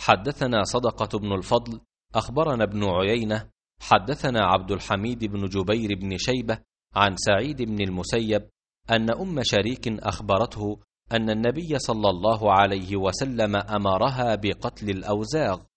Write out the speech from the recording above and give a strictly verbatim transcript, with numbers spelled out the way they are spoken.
حدثنا صدقة بن الفضل أخبرنا ابن عيينة حدثنا عبد الحميد بن جبير بن شيبة عن سعيد بن المسيب أن أم شريك أخبرته أن النبي صلى الله عليه وسلم أمرها بقتل الأوزاغ،